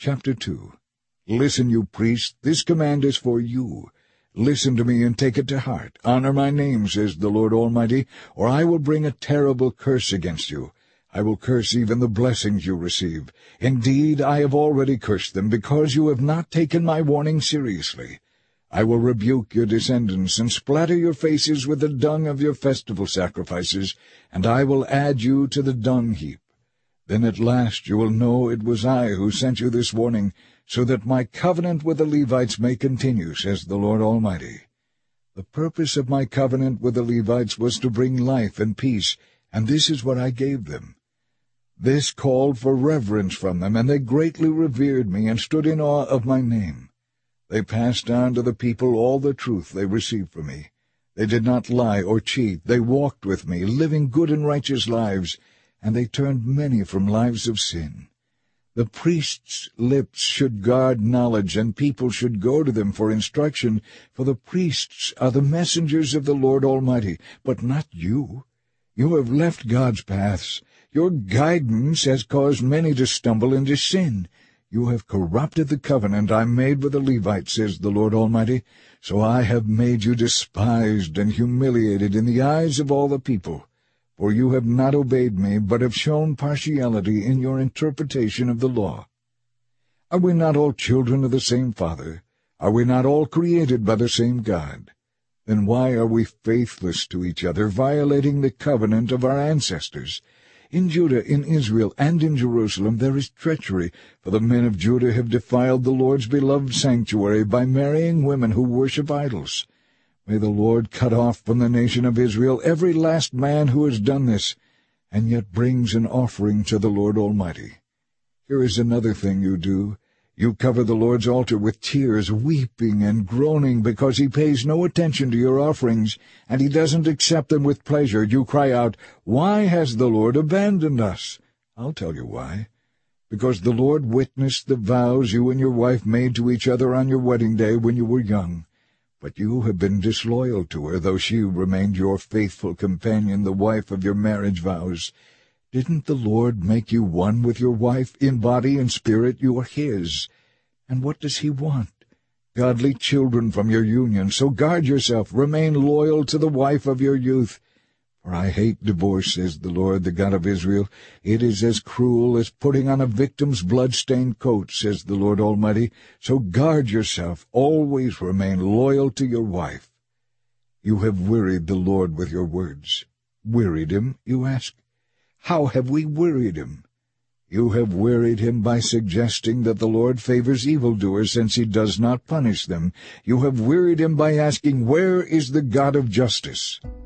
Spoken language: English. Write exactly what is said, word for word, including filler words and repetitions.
Chapter two. Listen, you priests, this command is for you. Listen to me and take it to heart. Honor my name, says the Lord Almighty, or I will bring a terrible curse against you. I will curse even the blessings you receive. Indeed, I have already cursed them, because you have not taken my warning seriously. I will rebuke your descendants and splatter your faces with the dung of your festival sacrifices, and I will add you to the dung heap. Then at last you will know it was I who sent you this warning, so that my covenant with the Levites may continue, says the Lord Almighty. The purpose of my covenant with the Levites was to bring life and peace, and this is what I gave them. This called for reverence from them, and they greatly revered me and stood in awe of my name. They passed on to the people all the truth they received from me. They did not lie or cheat. They walked with me, living good and righteous lives, and they turned many from lives of sin. The priests' lips should guard knowledge, and people should go to them for instruction, for the priests are the messengers of the Lord Almighty, but not you. You have left God's paths. Your guidance has caused many to stumble into sin. You have corrupted the covenant I made with the Levites, says the Lord Almighty. So I have made you despised and humiliated in the eyes of all the people. For you have not obeyed me, but have shown partiality in your interpretation of the law. Are we not all children of the same Father? Are we not all created by the same God? Then why are we faithless to each other, violating the covenant of our ancestors? In Judah, in Israel, and in Jerusalem there is treachery, for the men of Judah have defiled the Lord's beloved sanctuary by marrying women who worship idols. May the Lord cut off from the nation of Israel every last man who has done this, and yet brings an offering to the Lord Almighty. Here is another thing you do. You cover the Lord's altar with tears, weeping and groaning, because he pays no attention to your offerings, and he doesn't accept them with pleasure. You cry out, "Why has the Lord abandoned us?" I'll tell you why. Because the Lord witnessed the vows you and your wife made to each other on your wedding day when you were young. But you have been disloyal to her, though she remained your faithful companion, the wife of your marriage vows. Didn't the Lord make you one with your wife? In body and spirit you are his. And what does he want? Godly children from your union. So guard yourself, remain loyal to the wife of your youth. For I hate divorce, says the Lord, the God of Israel. It is as cruel as putting on a victim's blood-stained coat, says the Lord Almighty. So guard yourself, always remain loyal to your wife. You have wearied the Lord with your words. Wearied him, you ask? How have we wearied him? You have wearied him by suggesting that the Lord favors evildoers, since he does not punish them. You have wearied him by asking, "Where is the God of justice?"